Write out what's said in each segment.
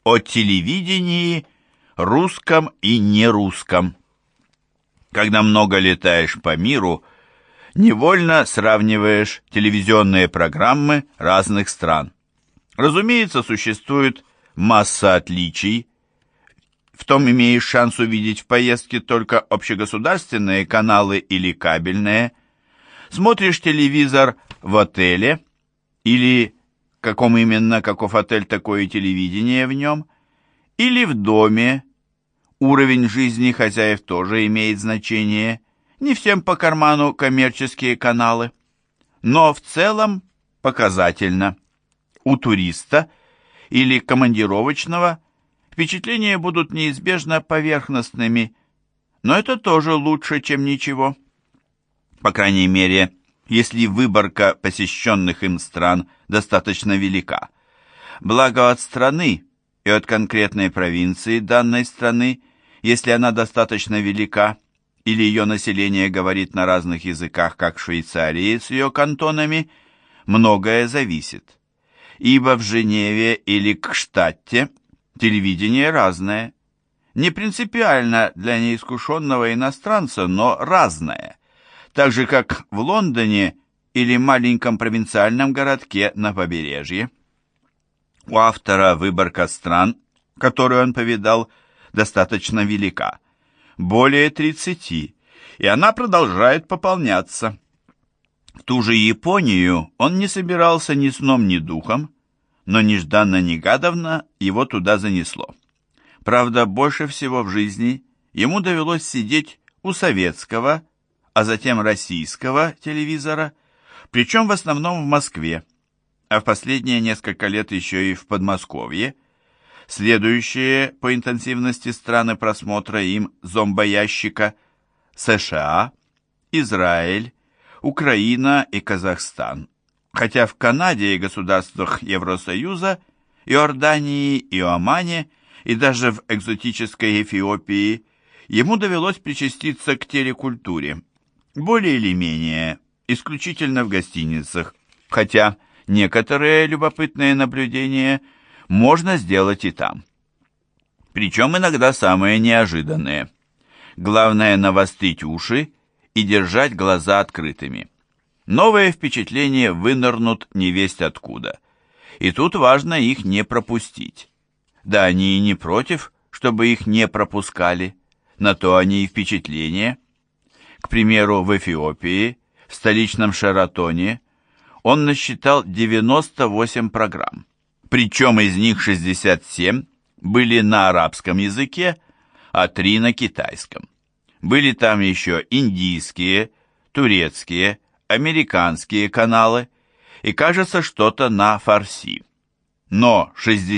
О телевидении, русском и нерусском. Когда много летаешь по миру, невольно сравниваешь телевизионные программы разных стран. Разумеется, существует масса отличий. В том имеешь шанс увидеть в поездке только общегосударственные каналы или кабельные. Смотришь телевизор в отеле или каков отель, такое и телевидение в нем, или в доме. Уровень жизни хозяев тоже имеет значение. Не всем по карману коммерческие каналы. Но в целом показательно. У туриста или командировочного впечатления будут неизбежно поверхностными, но это тоже лучше, чем ничего. По крайней мере, если выборка посещенных им стран достаточно велика. Благо от страны и от конкретной провинции данной страны, если она достаточно велика, или ее население говорит на разных языках, как в Швейцарии с ее кантонами, многое зависит. Ибо в Женеве или Кштадте телевидение разное. Не принципиально для неискушенного иностранца, но разное. Так же, как в Лондоне или маленьком провинциальном городке на побережье. У автора выборка стран, которую он повидал, достаточно велика. Более 30, и она продолжает пополняться. В ту же Японию он не собирался ни сном, ни духом, но нежданно-негаданно его туда занесло. Правда, больше всего в жизни ему довелось сидеть у советского, а затем российского телевизора, причем в основном в Москве, а в последние несколько лет еще и в Подмосковье. Следующие по интенсивности страны просмотра им зомбоящика: США, Израиль, Украина и Казахстан. Хотя в Канаде и государствах Евросоюза, Иордании и Омане, и даже в экзотической Эфиопии ему довелось причаститься к телекультуре, более или менее, исключительно в гостиницах, хотя некоторые любопытные наблюдения можно сделать и там. Причем иногда самые неожиданные. Главное навострить уши и держать глаза открытыми. Новые впечатления вынырнут невесть откуда. И тут важно их не пропустить. Да, они и не против, чтобы их не пропускали. На то они и впечатления. К примеру, в Эфиопии, в столичном Шератоне, он насчитал 98 программ. Причем из них 67 были на арабском языке, а 3 на китайском. Были там еще индийские, турецкие, американские каналы и, кажется, что-то на фарси. Но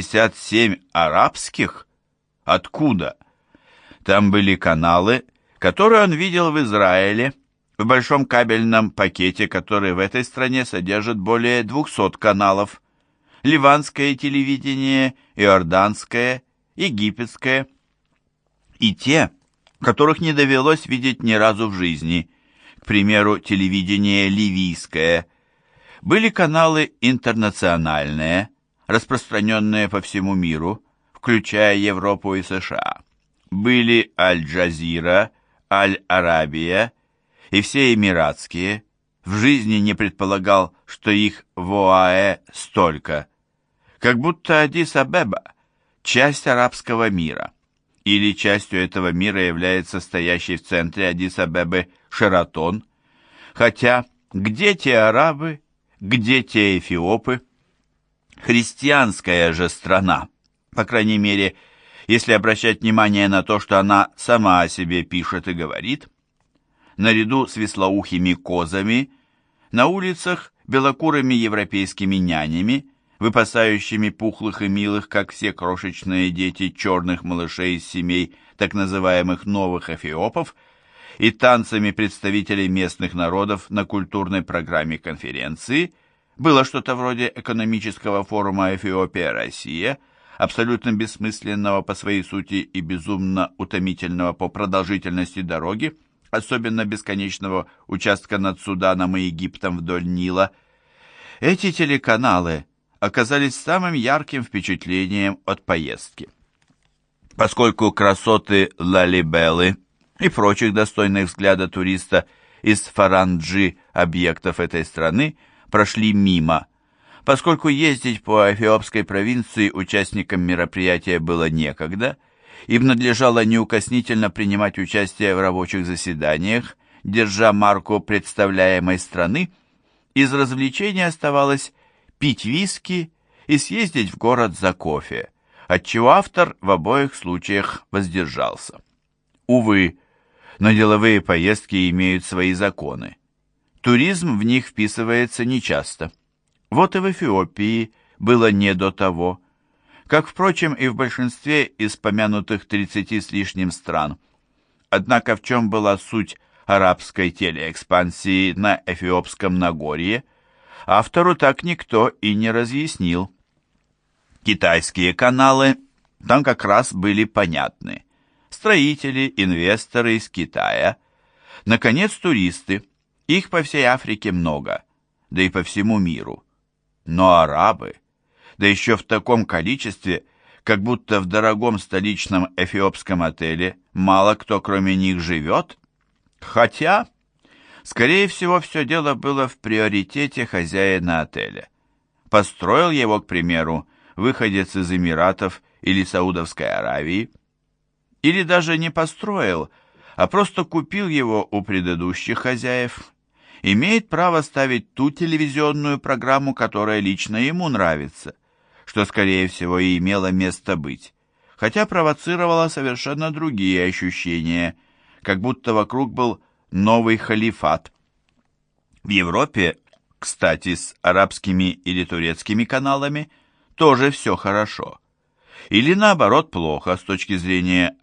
67 арабских? Откуда? Там были каналы, которые он видел в Израиле, в большом кабельном пакете, который в этой стране содержит более 200 каналов. Ливанское телевидение, иорданское, египетское. И те, которых не довелось видеть ни разу в жизни. К примеру, телевидение ливийское. Были каналы интернациональные, распространенные по всему миру, включая Европу и США. Были Аль-Джазира, Аль-Арабия и все эмиратские. В жизни не предполагал, что их в ОАЭ столько. Как будто Аддис-Абеба – часть арабского мира. Или частью этого мира является стоящий в центре Аддис-Абебы Шератон. Хотя где те арабы, где те эфиопы? Христианская же страна, по крайней мере, если обращать внимание на то, что она сама о себе пишет и говорит. Наряду с вислоухими козами на улицах белокурыми европейскими нянями, выпасающими пухлых и милых, как все крошечные дети, черных малышей из семей так называемых новых эфиопов, и танцами представителей местных народов на культурной программе конференции, было что-то вроде экономического форума «Эфиопия-Россия», абсолютно бессмысленного по своей сути и безумно утомительного по продолжительности дороги, особенно бесконечного участка над Суданом и Египтом вдоль Нила. Эти телеканалы оказались самым ярким впечатлением от поездки. Поскольку красоты Лалибелы и прочих достойных взгляда туриста из Фаранджи объектов этой страны прошли мимо, поскольку ездить по эфиопской провинции участникам мероприятия было некогда, им надлежало неукоснительно принимать участие в рабочих заседаниях, держа марку представляемой страны, из развлечений оставалось пить виски и съездить в город за кофе, отчего автор в обоих случаях воздержался. Увы, но деловые поездки имеют свои законы. Туризм в них вписывается нечасто. Вот и в Эфиопии было не до того, как, впрочем, и в большинстве из помянутых 30 с лишним стран. Однако в чем была суть арабской телеэкспансии на Эфиопском Нагорье, автору так никто и не разъяснил. Китайские каналы там как раз были понятны. Строители, инвесторы из Китая. Наконец, туристы. Их по всей Африке много, да и по всему миру. Но арабы, да еще в таком количестве, как будто в дорогом столичном эфиопском отеле мало кто кроме них живет. Хотя, скорее всего, все дело было в приоритете хозяина отеля. Построил его, к примеру, выходец из Эмиратов или Саудовской Аравии, или даже не построил, а просто купил его у предыдущих хозяев, имеет право ставить ту телевизионную программу, которая лично ему нравится, что, скорее всего, и имело место быть, хотя провоцировало совершенно другие ощущения, как будто вокруг был новый халифат. В Европе, кстати, с арабскими или турецкими каналами тоже все хорошо. Или наоборот плохо с точки зрения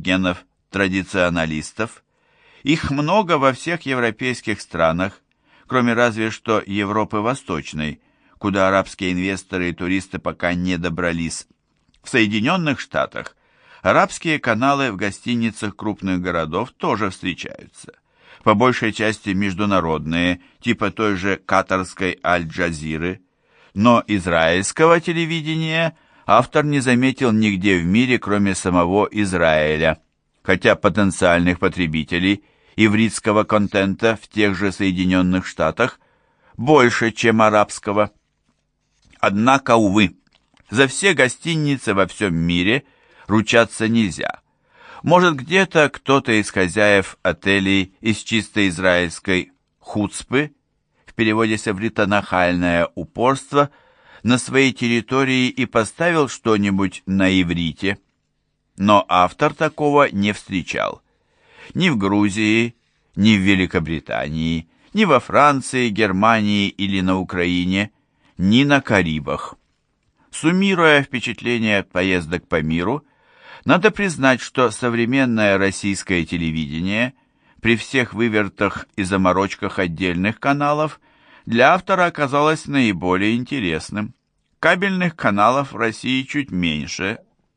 аборигенов-традиционалистов. Их много во всех европейских странах, кроме разве что Европы Восточной, куда арабские инвесторы и туристы пока не добрались. В Соединенных Штатах арабские каналы в гостиницах крупных городов тоже встречаются. По большей части международные, типа той же катарской Аль-Джазиры, но израильского телевидения автор не заметил нигде в мире, кроме самого Израиля, хотя потенциальных потребителей ивритского контента в тех же Соединенных Штатах больше, чем арабского. Однако, увы, за все гостиницы во всем мире ручаться нельзя. Может, где-то кто-то из хозяев отелей из чисто израильской хуцпы, в переводе с иврита «нахальное упорство», на своей территории и поставил что-нибудь на иврите. Но автор такого не встречал. Ни в Грузии, ни в Великобритании, ни во Франции, Германии или на Украине, ни на Карибах. Суммируя впечатления от поездок по миру, надо признать, что современное российское телевидение, при всех вывертах и заморочках отдельных каналов, для автора оказалось наиболее интересным. Кабельных каналов в России чуть меньше,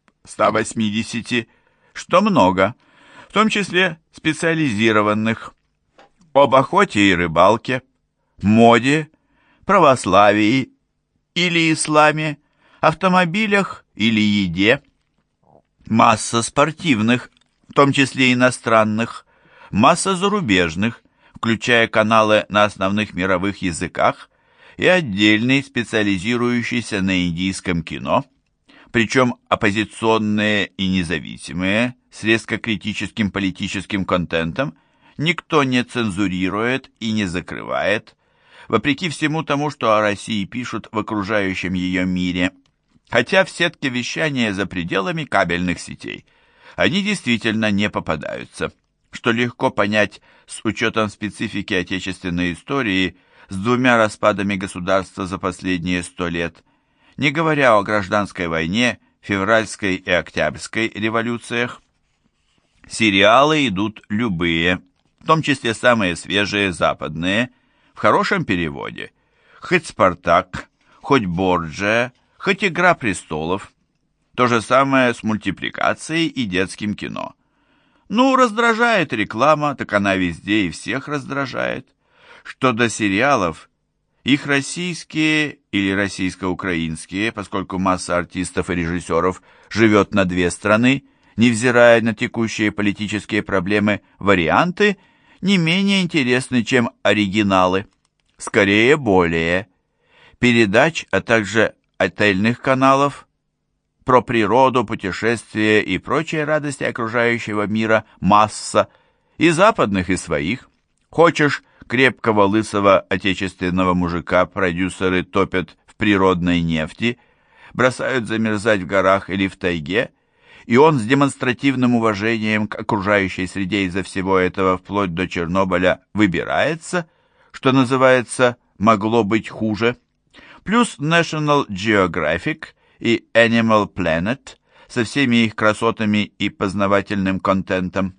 180, что много, в том числе специализированных, об охоте и рыбалке, моде, православии или исламе, автомобилях или еде, масса спортивных, в том числе иностранных, масса зарубежных, включая каналы на основных мировых языках и отдельный, специализирующийся на индийском кино, причем оппозиционные и независимые, с резко критическим политическим контентом, никто не цензурирует и не закрывает, вопреки всему тому, что о России пишут в окружающем ее мире, хотя в сетке вещания за пределами кабельных сетей они действительно не попадаются, что легко понять с учетом специфики отечественной истории с двумя распадами государства за последние 100 лет, не говоря о гражданской войне, февральской и октябрьской революциях. Сериалы идут любые, в том числе самые свежие западные, в хорошем переводе. Хоть «Спартак», хоть «Борджиа», хоть «Игра престолов». То же самое с мультипликацией и детским кино. Ну, раздражает реклама, так она везде и всех раздражает. Что до сериалов, Их российские или российско-украинские, поскольку масса артистов и режиссеров живет на две страны, невзирая на текущие политические проблемы, варианты не менее интересны, чем оригиналы. Скорее, более. Передач, а также отельных каналов про природу, путешествия и прочие радости окружающего мира масса, и западных, и своих. Хочешь крепкого лысого отечественного мужика, продюсеры топят в природной нефти, бросают замерзать в горах или в тайге, и он с демонстративным уважением к окружающей среде из-за всего этого вплоть до Чернобыля выбирается, что называется «могло быть хуже». Плюс National Geographic и Animal Planet со всеми их красотами и познавательным контентом.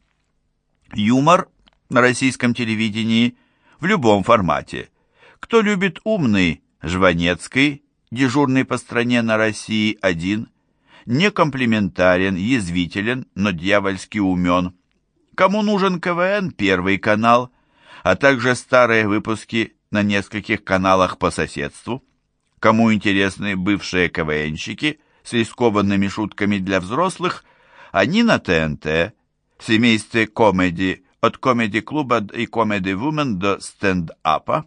Юмор на российском телевидении в любом формате. Кто любит умный, Жванецкий, дежурный по стране на России 1, не комплиментарен, язвителен, но дьявольски умен. Кому нужен КВН, Первый канал, а также старые выпуски на нескольких каналах по соседству. Кому интересны бывшие КВНщики с рискованными шутками для взрослых, они на ТНТ, в семействе комеди, от комеди-клуба и комеди-вумен до стенд-апа.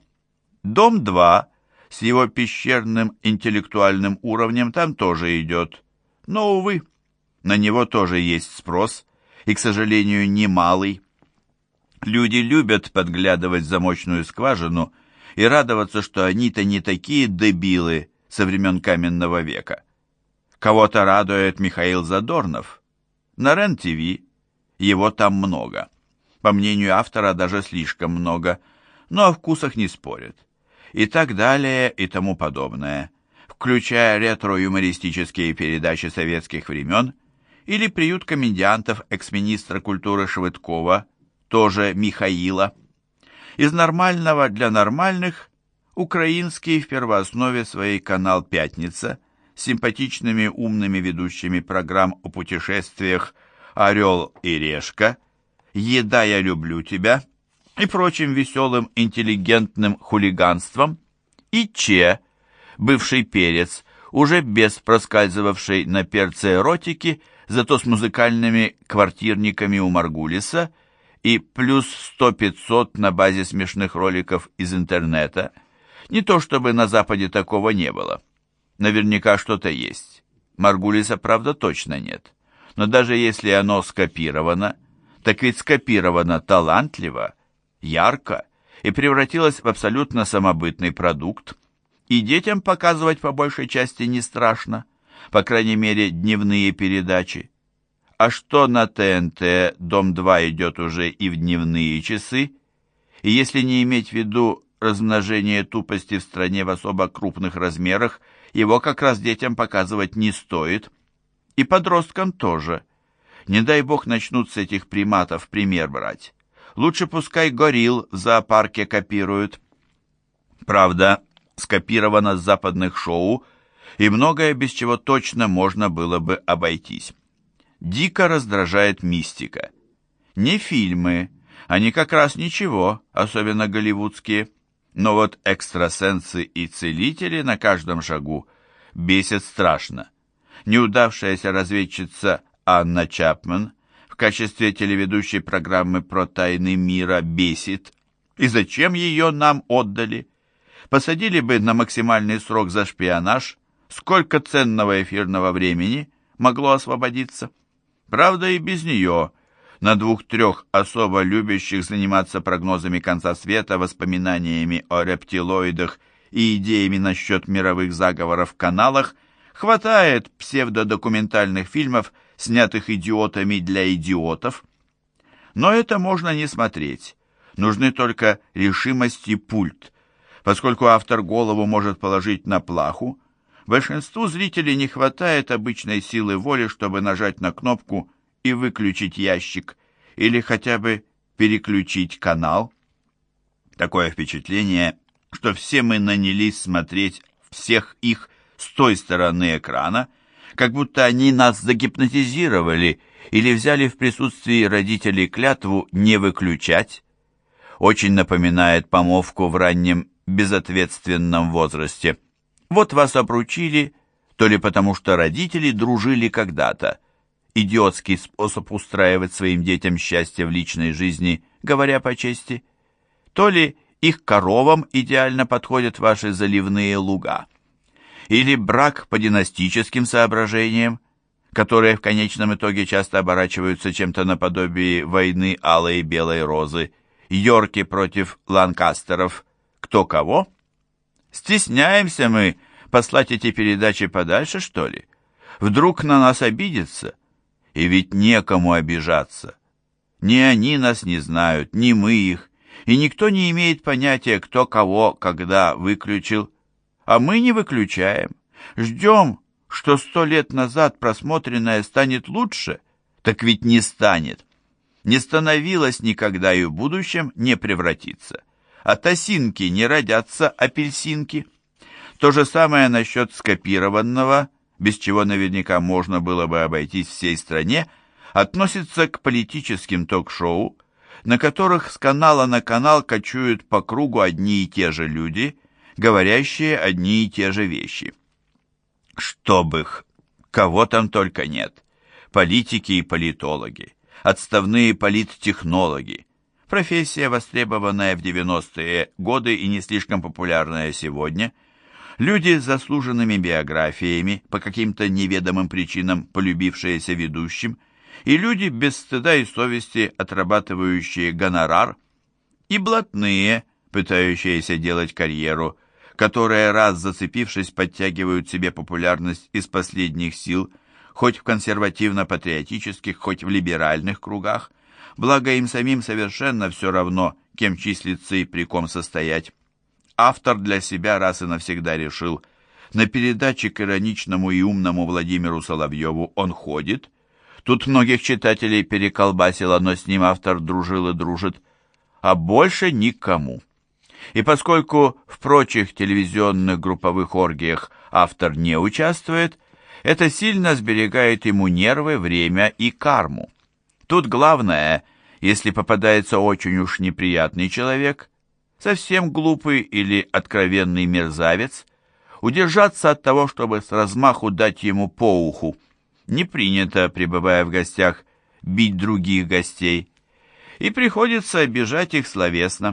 Дом-2 с его пещерным интеллектуальным уровнем там тоже идет. Но, увы, на него тоже есть спрос, и, к сожалению, немалый. Люди любят подглядывать в замочную скважину и радоваться, что они-то не такие дебилы со времен каменного века. Кого-то радует Михаил Задорнов. На РЕН-ТВ его там много. По мнению автора, даже слишком много, но о вкусах не спорят. И так далее, и тому подобное, включая ретро-юмористические передачи советских времен или приют комедиантов экс-министра культуры Швыдкова, тоже Михаила. Из нормального для нормальных украинский в первооснове своей канал «Пятница» с симпатичными умными ведущими программ о путешествиях «Орел и решка», «Еда, я люблю тебя» и прочим веселым интеллигентным хулиганством, и Че, бывший перец, уже без проскальзывавшей на перце эротики, зато с музыкальными квартирниками у Маргулиса, и плюс 100-500 на базе смешных роликов из интернета. Не то чтобы на Западе такого не было. Наверняка что-то есть. Маргулиса, правда, точно нет. Но даже если оно скопировано, так ведь скопировано талантливо, ярко и превратилось в абсолютно самобытный продукт. И детям показывать по большей части не страшно, по крайней мере, дневные передачи. А что на ТНТ «Дом-2» идет уже и в дневные часы, и если не иметь в виду размножение тупости в стране в особо крупных размерах, его как раз детям показывать не стоит, и подросткам тоже. Не дай бог начнут с этих приматов пример брать. Лучше пускай горилл в зоопарке копируют. Правда, скопировано с западных шоу, и многое, без чего точно можно было бы обойтись. Дико раздражает мистика. Не фильмы, они как раз ничего, особенно голливудские, но вот экстрасенсы и целители на каждом шагу бесят страшно. Неудавшаяся разведчица Анна Чапман в качестве телеведущей программы про тайны мира бесит. И зачем ее нам отдали? Посадили бы на максимальный срок за шпионаж, сколько ценного эфирного времени могло освободиться. Правда, и без нее на 2-3 особо любящих заниматься прогнозами конца света, воспоминаниями о рептилоидах и идеями насчет мировых заговоров каналах хватает псевдодокументальных фильмов, снятых идиотами для идиотов. Но это можно не смотреть. Нужны только решимость и пульт. Поскольку автор голову может положить на плаху, большинству зрителей не хватает обычной силы воли, чтобы нажать на кнопку и выключить ящик, или хотя бы переключить канал. Такое впечатление, что все мы нанялись смотреть всех их с той стороны экрана, как будто они нас загипнотизировали или взяли в присутствии родителей клятву не выключать. Очень напоминает помолвку в раннем безответственном возрасте. Вот вас обручили, то ли потому что родители дружили когда-то, идиотский способ устраивать своим детям счастье в личной жизни, говоря по чести, то ли их коровам идеально подходят ваши заливные луга, или брак по династическим соображениям, которые в конечном итоге часто оборачиваются чем-то наподобие войны алой и белой розы, Йорки против Ланкастеров, кто кого? Стесняемся мы послать эти передачи подальше, что ли? Вдруг на нас обидятся? И ведь некому обижаться. Ни они нас не знают, ни мы их, и никто не имеет понятия, кто кого когда выключил. А мы не выключаем. Ждем, что 100 лет назад просмотренное станет лучше, так ведь не станет. Не становилось никогда и в будущем не превратится. От осинки не родятся апельсинки. То же самое насчет скопированного, без чего наверняка можно было бы обойтись всей стране, относится к политическим ток-шоу, на которых с канала на канал кочуют по кругу одни и те же люди, говорящие одни и те же вещи. Чтоб их, кого там только нет. Политики и политологи, отставные политтехнологи. Профессия, востребованная в 90-е годы и не слишком популярная сегодня. Люди с заслуженными биографиями, по каким-то неведомым причинам полюбившиеся ведущим, и люди без стыда и совести, отрабатывающие гонорар, и блатные, пытающиеся делать карьеру, которые, раз зацепившись, подтягивают себе популярность из последних сил, хоть в консервативно-патриотических, хоть в либеральных кругах, благо им самим совершенно все равно, кем числиться и при ком состоять. Автор для себя раз и навсегда решил, на передаче к ироничному и умному Владимиру Соловьеву он ходит. Тут многих читателей переколбасило, но с ним автор дружил и дружит, а больше никому. И поскольку в прочих телевизионных групповых оргиях автор не участвует, это сильно сберегает ему нервы, время и карму. Тут главное, если попадается очень уж неприятный человек, совсем глупый или откровенный мерзавец, удержаться от того, чтобы с размаху дать ему по уху. Не принято, пребывая в гостях, бить других гостей, и приходится обижать их словесно.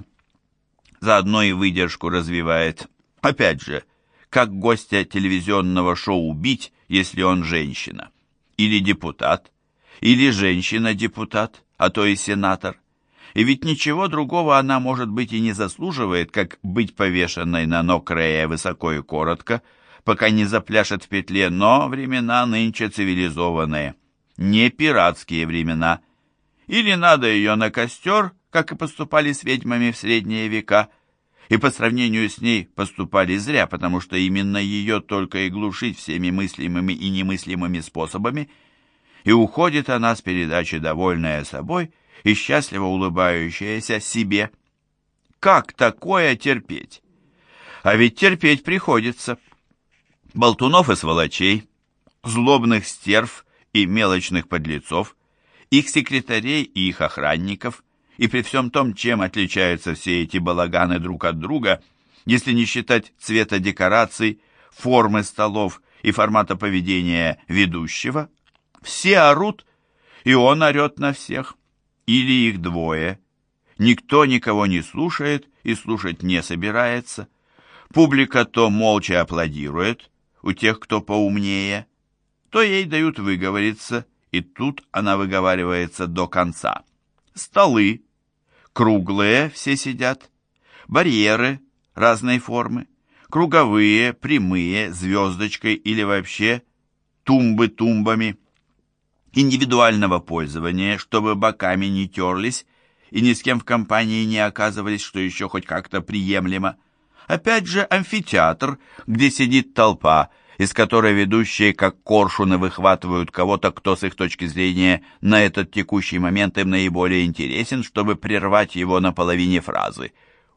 Заодно и выдержку развивает. Опять же, как гостя телевизионного шоу бить, если он женщина? Или депутат? Или женщина-депутат, а то и сенатор? И ведь ничего другого она, может быть, и не заслуживает, как быть повешенной на ног Рея высоко и коротко, пока не запляшет в петле, но времена нынче цивилизованные, не пиратские времена. Или надо ее на костер, как и поступали с ведьмами в средние века, и по сравнению с ней поступали зря, потому что именно ее только и глушить всеми мыслимыми и немыслимыми способами, и уходит она с передачи довольная собой и счастливо улыбающаяся себе. Как такое терпеть? А ведь терпеть приходится. Болтунов и сволочей, злобных стерв и мелочных подлецов, их секретарей и их охранников, и при всем том, чем отличаются все эти балаганы друг от друга, если не считать цвета декораций, формы столов и формата поведения ведущего, все орут, и он орет на всех, или их двое. Никто никого не слушает и слушать не собирается. Публика то молча аплодирует, у тех, кто поумнее, то ей дают выговориться, и тут она выговаривается до конца. Столы круглые, все сидят, барьеры разной формы, круговые, прямые, звездочкой или вообще тумбы тумбами, индивидуального пользования, чтобы боками не терлись и ни с кем в компании не оказывались, что еще хоть как-то приемлемо. Опять же амфитеатр, где сидит толпа, из которой ведущие как коршуны выхватывают кого-то, кто с их точки зрения на этот текущий момент им наиболее интересен, чтобы прервать его на половине фразы.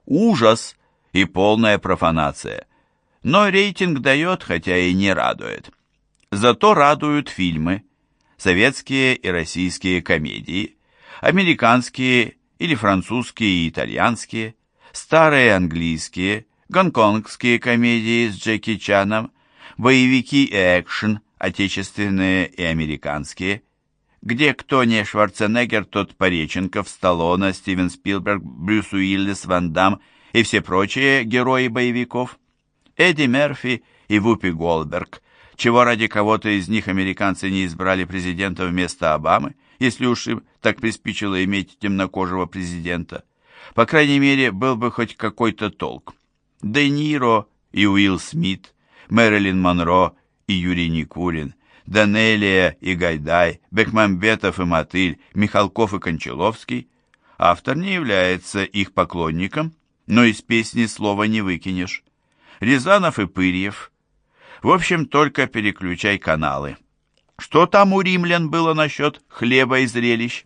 Ужас и полная профанация. Но рейтинг дает, хотя и не радует. Зато радуют фильмы, советские и российские комедии, американские или французские и итальянские, старые английские, гонконгские комедии с Джеки Чаном, боевики и экшен, отечественные и американские, где кто не Шварценеггер, тот Пореченков, Сталлоне, Стивен Спилберг, Брюс Уиллис, Ван Дамм и все прочие герои боевиков, Эдди Мерфи и Вупи Голдберг, чего ради кого-то из них американцы не избрали президента вместо Обамы, если уж им так приспичило иметь темнокожего президента. По крайней мере, был бы хоть какой-то толк. Де Ниро и Уилл Смит, Мэрилин Монро и Юрий Никулин, Данелия и Гайдай, Бекмамбетов и Мотыль, Михалков и Кончаловский. Автор не является их поклонником, но из песни слова не выкинешь. Рязанов и Пырьев. В общем, только переключай каналы. Что там у римлян было насчет хлеба и зрелищ?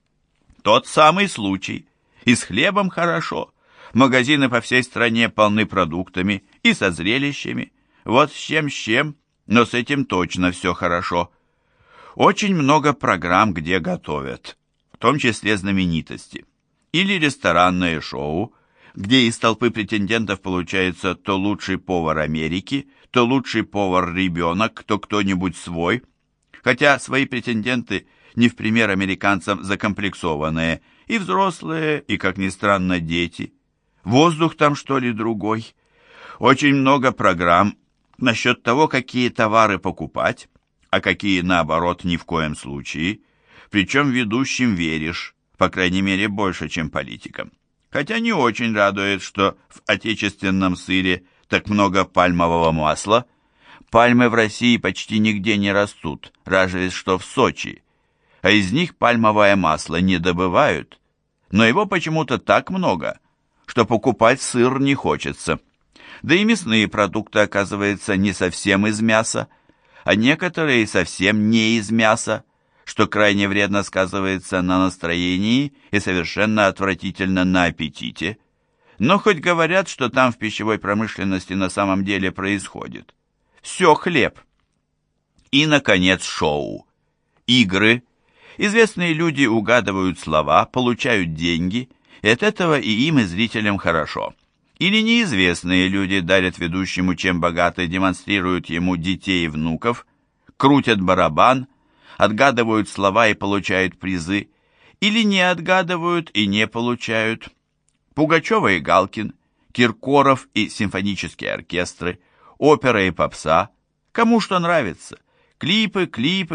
Тот самый случай. И с хлебом хорошо. Магазины по всей стране полны продуктами и со зрелищами. Вот с чем, но с этим точно все хорошо. Очень много программ, где готовят, в том числе знаменитости. Или ресторанное шоу, где из толпы претендентов получается то лучший повар Америки, то лучший повар-ребенок, то кто-нибудь свой. Хотя свои претенденты не в пример американцам закомплексованные, и взрослые, и, как ни странно, дети. Воздух там, что ли, другой. Очень много программ насчет того, какие товары покупать, а какие, наоборот, ни в коем случае. Причем ведущим веришь, по крайней мере, больше, чем политикам. Хотя не очень радует, что в отечественном сыре так много пальмового масла. Пальмы в России почти нигде не растут, разве что в Сочи. А из них пальмовое масло не добывают. Но его почему-то так много, что покупать сыр не хочется. Да и мясные продукты, оказывается, не совсем из мяса, а некоторые совсем не из мяса, что крайне вредно сказывается на настроении и совершенно отвратительно на аппетите. Но хоть говорят, что там в пищевой промышленности на самом деле происходит. Все хлеб. И, наконец, шоу. Игры. Известные люди угадывают слова, получают деньги, и от этого и им, и зрителям хорошо. Или неизвестные люди дарят ведущему, чем богаты, демонстрируют ему детей и внуков, крутят барабан, отгадывают слова и получают призы, или не отгадывают и не получают. Пугачева и Галкин, Киркоров и симфонические оркестры, опера и попса, кому что нравится. Клипы,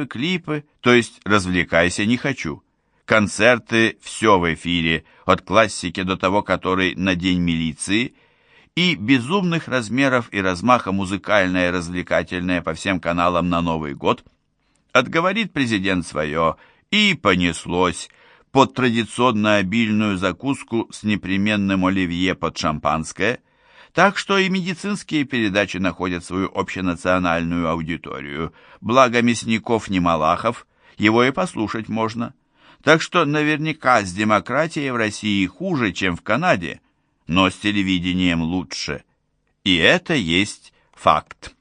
то есть развлекайся не хочу. Концерты, все в эфире, от классики до того, который на День милиции, и безумных размеров и размаха музыкальное и развлекательное по всем каналам на Новый год. Отговорит президент свое, и понеслось под традиционно обильную закуску с непременным оливье под шампанское, так что и медицинские передачи находят свою общенациональную аудиторию. Благо Мясников не Малахов, его и послушать можно. Так что наверняка с демократией в России хуже, чем в Канаде, но с телевидением лучше. И это есть факт.